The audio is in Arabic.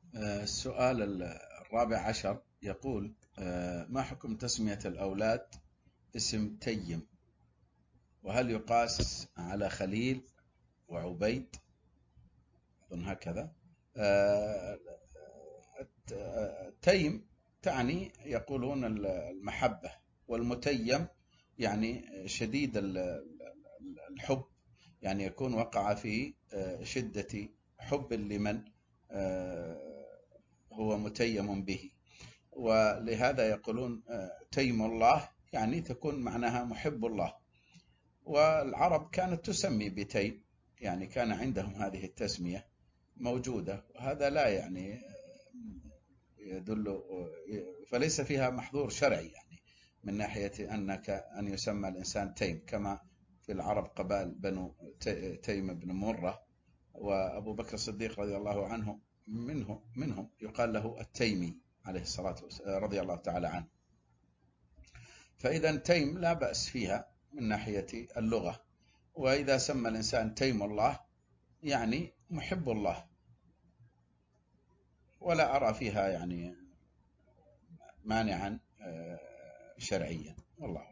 السؤال الرابع عشر يقول: ما حكم تسمية الأولاد اسم تيم؟ وهل يقاس على خليل وعبيد؟ أظن هكذا. آه، تيم تعني يقولون المحبة، والمتيم يعني شديد الحب، يعني يكون وقع في شدة حب لمن هو متيم به. ولهذا يقولون تيم الله، يعني تكون معناها محب الله. والعرب كانت تسمي بتيم، يعني كان عندهم هذه التسمية موجودة، وهذا لا يعني يدل، فليس فيها محظور شرعي، يعني من ناحية أن يسمى الإنسان تيم، كما في العرب قبائل بنو تيم بن مرة، وأبو بكر الصديق رضي الله عنه منهم يقال له التيمي عليه الصلاة والسلام رضي الله تعالى عنه. فإذا تيم لا بأس فيها من ناحية اللغة. وإذا سمى الإنسان تيم الله يعني محب الله، ولا أرى فيها يعني مانعا شرعيا، والله